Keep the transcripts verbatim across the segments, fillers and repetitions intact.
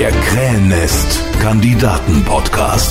Der Krähennest-Kandidaten-Podcast.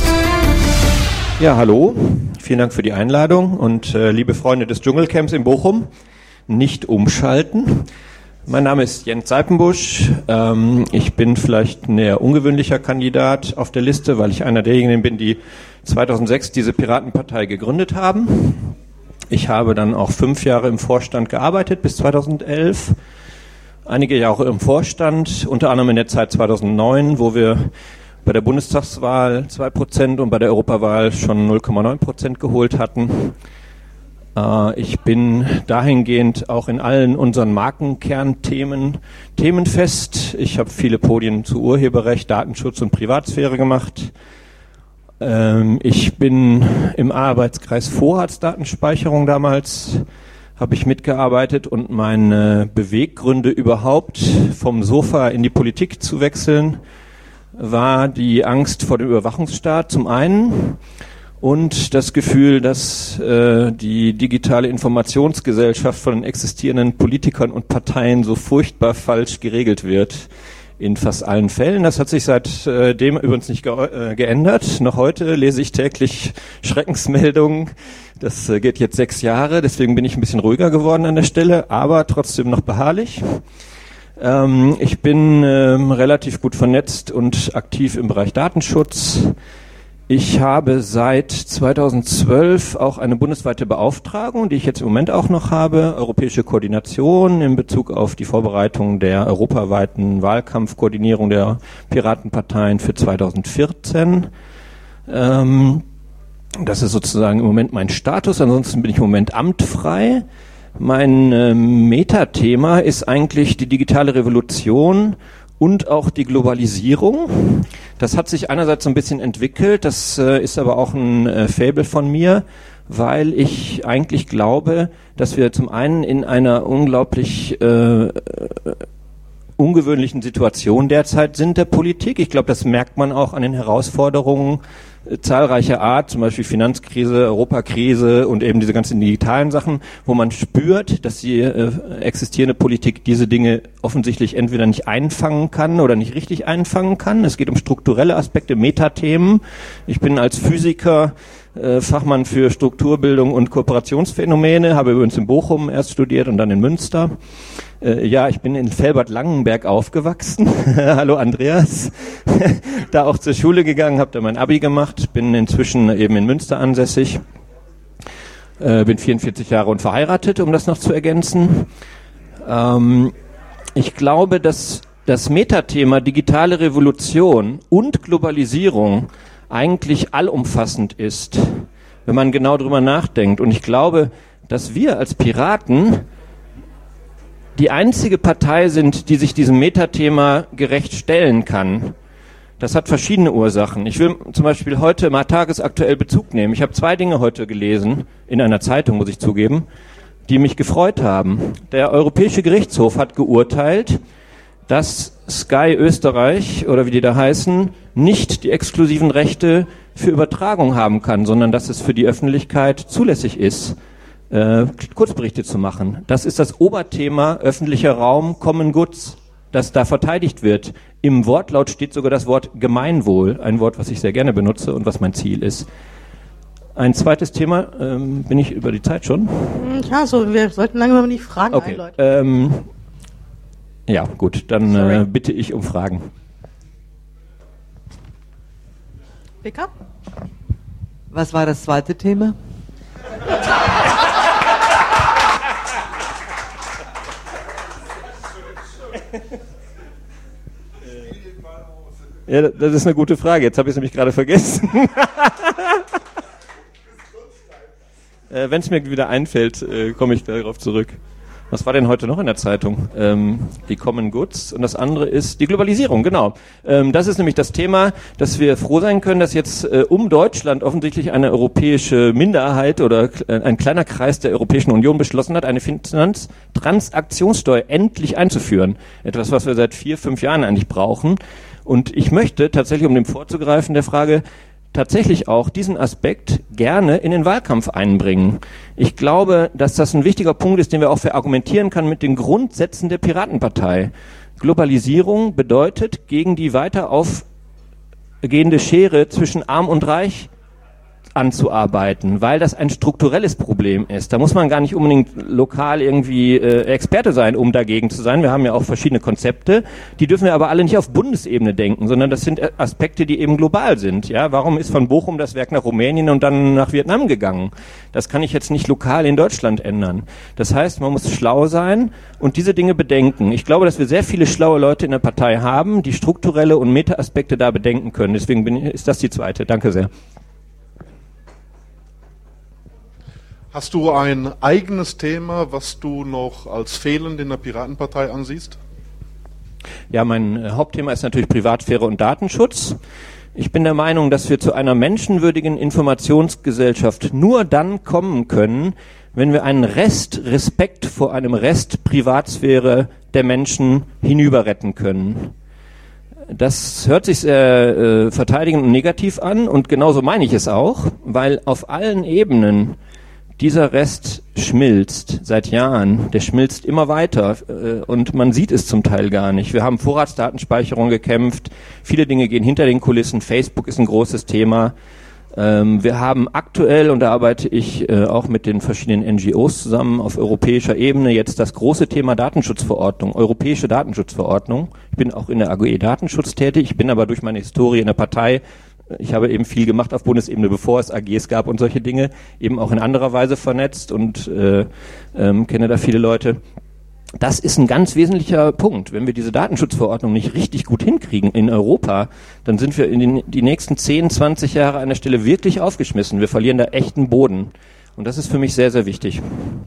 Ja, hallo. Vielen Dank für die Einladung und äh, liebe Freunde des Dschungelcamps in Bochum, nicht umschalten. Mein Name ist Jens Seipenbusch. Ähm, ich bin vielleicht ein eher ungewöhnlicher Kandidat auf der Liste, weil ich einer derjenigen bin, die zweitausendsechs diese Piratenpartei gegründet haben. Ich habe dann auch fünf Jahre im Vorstand gearbeitet bis zweitausendelf. Einige Jahre im Vorstand, unter anderem in der Zeit zweitausendneun, wo wir bei der Bundestagswahl zwei Prozent und bei der Europawahl schon null Komma neun Prozent geholt hatten. Äh, ich bin dahingehend auch in allen unseren Markenkernthemen themenfest. Ich habe viele Podien zu Urheberrecht, Datenschutz und Privatsphäre gemacht. Ähm, ich bin im Arbeitskreis Vorratsdatenspeicherung damals, habe ich mitgearbeitet, und meine Beweggründe überhaupt vom Sofa in die Politik zu wechseln war die Angst vor dem Überwachungsstaat zum einen und das Gefühl, dass äh, die digitale Informationsgesellschaft von den existierenden Politikern und Parteien so furchtbar falsch geregelt wird in fast allen Fällen. Das hat sich seitdem übrigens nicht ge- äh, geändert. Noch heute lese ich täglich Schreckensmeldungen. Das äh, geht jetzt sechs Jahre, deswegen bin ich ein bisschen ruhiger geworden an der Stelle, aber trotzdem noch beharrlich. Ähm, ich bin ähm, relativ gut vernetzt und aktiv im Bereich Datenschutz. Ich habe seit zweitausendzwölf auch eine bundesweite Beauftragung, die ich jetzt im Moment auch noch habe, europäische Koordination in Bezug auf die Vorbereitung der europaweiten Wahlkampfkoordinierung der Piratenparteien für zweitausendvierzehn. Ähm, das ist sozusagen im Moment mein Status, ansonsten bin ich im Moment amtfrei. Mein äh, Metathema ist eigentlich die digitale Revolution und auch die Globalisierung. Das hat sich einerseits so ein bisschen entwickelt, das äh, ist aber auch ein äh, Faible von mir, weil ich eigentlich glaube, dass wir zum einen in einer unglaublich äh, ungewöhnlichen Situation derzeit sind der Politik. Ich glaube, das merkt man auch an den Herausforderungen äh, zahlreicher Art, zum Beispiel Finanzkrise, Europakrise und eben diese ganzen digitalen Sachen, wo man spürt, dass die äh, existierende Politik diese Dinge offensichtlich entweder nicht einfangen kann oder nicht richtig einfangen kann. Es geht um strukturelle Aspekte, Metathemen. Ich bin als Physiker äh, Fachmann für Strukturbildung und Kooperationsphänomene, habe übrigens in Bochum erst studiert und dann in Münster. Äh, ja, ich bin in Velbert-Langenberg aufgewachsen. Hallo Andreas. Da auch zur Schule gegangen, habe da mein Abi gemacht, bin inzwischen eben in Münster ansässig. Äh, bin vierundvierzig Jahre und verheiratet, um das noch zu ergänzen. Ähm, ich glaube, dass das Metathema digitale Revolution und Globalisierung eigentlich allumfassend ist, wenn man genau drüber nachdenkt. Und ich glaube, dass wir als Piraten die einzige Partei sind, die sich diesem Metathema gerecht stellen kann. Das hat verschiedene Ursachen. Ich will zum Beispiel heute mal tagesaktuell Bezug nehmen. Ich habe zwei Dinge heute gelesen, in einer Zeitung, muss ich zugeben, die mich gefreut haben. Der Europäische Gerichtshof hat geurteilt, dass Sky Österreich, oder wie die da heißen, nicht die exklusiven Rechte für Übertragung haben kann, sondern dass es für die Öffentlichkeit zulässig ist, äh, Kurzberichte zu machen. Das ist das Oberthema öffentlicher Raum, Common Goods, das da verteidigt wird. Im Wortlaut steht sogar das Wort Gemeinwohl, ein Wort, was ich sehr gerne benutze und was mein Ziel ist. Ein zweites Thema, ähm, bin ich über die Zeit schon? Ja, so, wir sollten langsam die Fragen okay. einläuten. Ähm, ja, gut, dann äh, bitte ich um Fragen. Becker? Was war das zweite Thema? Ja, das ist eine gute Frage. Jetzt habe ich es nämlich gerade vergessen. äh, Wenn es mir wieder einfällt, äh, komme ich darauf zurück. Was war denn heute noch in der Zeitung? Ähm, die Common Goods. Und das andere ist die Globalisierung, genau. Ähm, das ist nämlich das Thema, dass wir froh sein können, dass jetzt äh, um Deutschland offensichtlich eine europäische Minderheit oder äh, ein kleiner Kreis der Europäischen Union beschlossen hat, eine Finanztransaktionssteuer endlich einzuführen. Etwas, was wir seit vier, fünf Jahren eigentlich brauchen. Und ich möchte tatsächlich, um dem vorzugreifen, der Frage, tatsächlich auch diesen Aspekt gerne in den Wahlkampf einbringen. Ich glaube, dass das ein wichtiger Punkt ist, den wir auch verargumentieren können mit den Grundsätzen der Piratenpartei. Globalisierung bedeutet, gegen die weiter aufgehende Schere zwischen Arm und Reich anzuarbeiten, weil das ein strukturelles Problem ist. Da muss man gar nicht unbedingt lokal irgendwie äh, Experte sein, um dagegen zu sein. Wir haben ja auch verschiedene Konzepte, die dürfen wir aber alle nicht auf Bundesebene denken, sondern das sind Aspekte, die eben global sind. Ja, warum ist von Bochum das Werk nach Rumänien und dann nach Vietnam gegangen? Das kann ich jetzt nicht lokal in Deutschland ändern. Das heißt, man muss schlau sein und diese Dinge bedenken. Ich glaube, dass wir sehr viele schlaue Leute in der Partei haben, die strukturelle und Meta-Aspekte da bedenken können. Deswegen bin ich, ist das die zweite. Danke sehr. Hast du ein eigenes Thema, was du noch als fehlend in der Piratenpartei ansiehst? Ja, mein Hauptthema ist natürlich Privatsphäre und Datenschutz. Ich bin der Meinung, dass wir zu einer menschenwürdigen Informationsgesellschaft nur dann kommen können, wenn wir einen Rest Respekt vor einem Rest Privatsphäre der Menschen hinüber retten können. Das hört sich sehr äh, verteidigend und negativ an und genauso meine ich es auch, weil auf allen Ebenen dieser Rest schmilzt seit Jahren, der schmilzt immer weiter äh, und man sieht es zum Teil gar nicht. Wir haben Vorratsdatenspeicherung gekämpft, viele Dinge gehen hinter den Kulissen, Facebook ist ein großes Thema. Ähm, wir haben aktuell, und da arbeite ich äh, auch mit den verschiedenen N G Os zusammen auf europäischer Ebene, jetzt das große Thema Datenschutzverordnung, europäische Datenschutzverordnung. Ich bin auch in der A G E Datenschutz tätig, ich bin aber durch meine Historie in der Partei, ich habe eben viel gemacht auf Bundesebene, bevor es A Gs gab und solche Dinge, eben auch in anderer Weise vernetzt und äh, ähm, kenne da viele Leute. Das ist ein ganz wesentlicher Punkt. Wenn wir diese Datenschutzverordnung nicht richtig gut hinkriegen in Europa, dann sind wir in den, die nächsten zehn, zwanzig Jahre an der Stelle wirklich aufgeschmissen. Wir verlieren da echten Boden. Und das ist für mich sehr, sehr wichtig.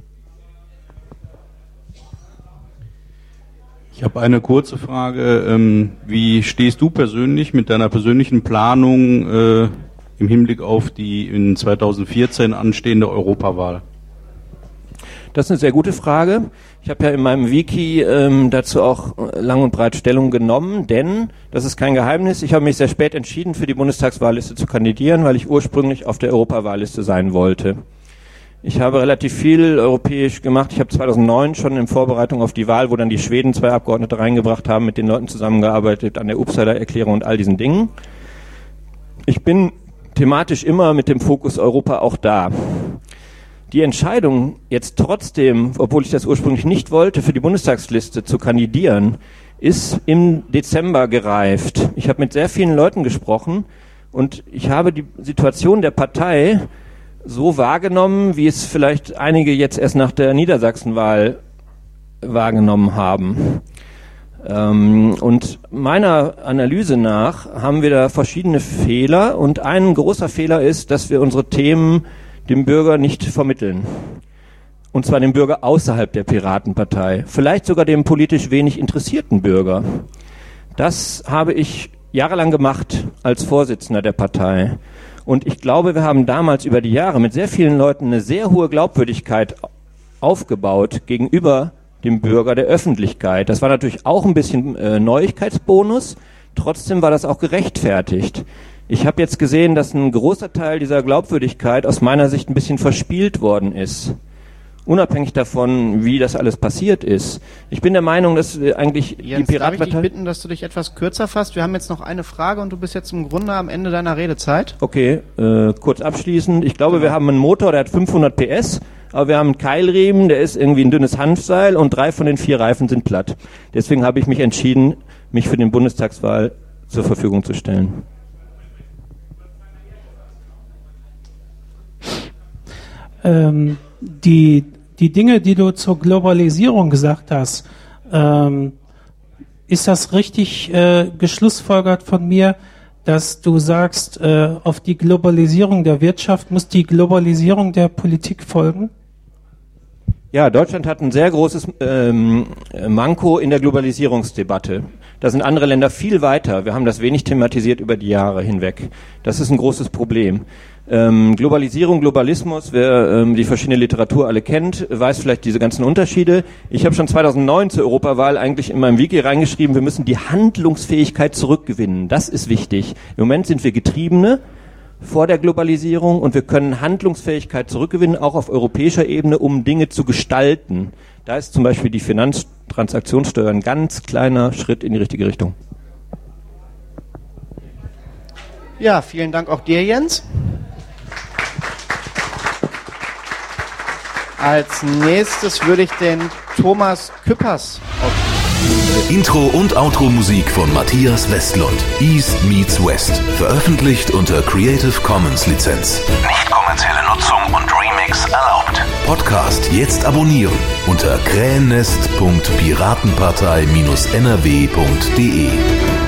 Ich habe eine kurze Frage. Ähm, wie stehst du persönlich mit deiner persönlichen Planung äh, im Hinblick auf die in zweitausendvierzehn anstehende Europawahl? Das ist eine sehr gute Frage. Ich habe ja in meinem Wiki ähm, dazu auch lang und breit Stellung genommen, denn, das ist kein Geheimnis, ich habe mich sehr spät entschieden, für die Bundestagswahlliste zu kandidieren, weil ich ursprünglich auf der Europawahlliste sein wollte. Ich habe relativ viel europäisch gemacht. Ich habe zweitausendneun schon in Vorbereitung auf die Wahl, wo dann die Schweden zwei Abgeordnete reingebracht haben, mit den Leuten zusammengearbeitet an der Uppsala Erklärung und all diesen Dingen. Ich bin thematisch immer mit dem Fokus Europa auch da. Die Entscheidung jetzt trotzdem, obwohl ich das ursprünglich nicht wollte, für die Bundestagsliste zu kandidieren, ist im Dezember gereift. Ich habe mit sehr vielen Leuten gesprochen und ich habe die Situation der Partei so wahrgenommen, wie es vielleicht einige jetzt erst nach der Niedersachsenwahl wahrgenommen haben. Ähm, und meiner Analyse nach haben wir da verschiedene Fehler und ein großer Fehler ist, dass wir unsere Themen dem Bürger nicht vermitteln. Und zwar dem Bürger außerhalb der Piratenpartei. Vielleicht sogar dem politisch wenig interessierten Bürger. Das habe ich jahrelang gemacht als Vorsitzender der Partei. Und ich glaube, wir haben damals über die Jahre mit sehr vielen Leuten eine sehr hohe Glaubwürdigkeit aufgebaut gegenüber dem Bürger der Öffentlichkeit. Das war natürlich auch ein bisschen äh, Neuigkeitsbonus. Trotzdem war das auch gerechtfertigt. Ich habe jetzt gesehen, dass ein großer Teil dieser Glaubwürdigkeit aus meiner Sicht ein bisschen verspielt worden ist. Unabhängig davon, wie das alles passiert ist. Ich bin der Meinung, dass eigentlich Jens, die Piratenpartei... darf ich dich bitten, dass du dich etwas kürzer fasst? Wir haben jetzt noch eine Frage und du bist jetzt im Grunde am Ende deiner Redezeit. Okay, äh, kurz abschließend. Ich glaube, genau. Wir haben einen Motor, der hat fünfhundert P S, aber wir haben einen Keilriemen, der ist irgendwie ein dünnes Hanfseil und drei von den vier Reifen sind platt. Deswegen habe ich mich entschieden, mich für den Bundestagswahl zur Verfügung zu stellen. Ähm, die, die Dinge, die du zur Globalisierung gesagt hast, ähm, ist das richtig äh, geschlussfolgert von mir, dass du sagst, äh, auf die Globalisierung der Wirtschaft muss die Globalisierung der Politik folgen? Ja, Deutschland hat ein sehr großes ähm, Manko in der Globalisierungsdebatte. Da sind andere Länder viel weiter. Wir haben das wenig thematisiert über die Jahre hinweg. Das ist ein großes Problem. Ähm, Globalisierung, Globalismus, wer ähm, die verschiedene Literatur alle kennt, weiß vielleicht diese ganzen Unterschiede. Ich habe schon zweitausendneun zur Europawahl eigentlich in meinem Wiki reingeschrieben, wir müssen die Handlungsfähigkeit zurückgewinnen. Das ist wichtig. Im Moment sind wir Getriebene vor der Globalisierung und wir können Handlungsfähigkeit zurückgewinnen, auch auf europäischer Ebene, um Dinge zu gestalten. Da ist zum Beispiel die Finanztransaktionssteuer ein ganz kleiner Schritt in die richtige Richtung. Ja, vielen Dank auch dir, Jens. Als nächstes würde ich den Thomas Küppers auf Intro und Outro Musik von Matthias Westlund. East meets West. Veröffentlicht unter Creative Commons Lizenz. Nicht kommerzielle Nutzung und Remix erlaubt. Podcast jetzt abonnieren unter krähennest punkt piratenpartei Bindestrich n r w punkt d e.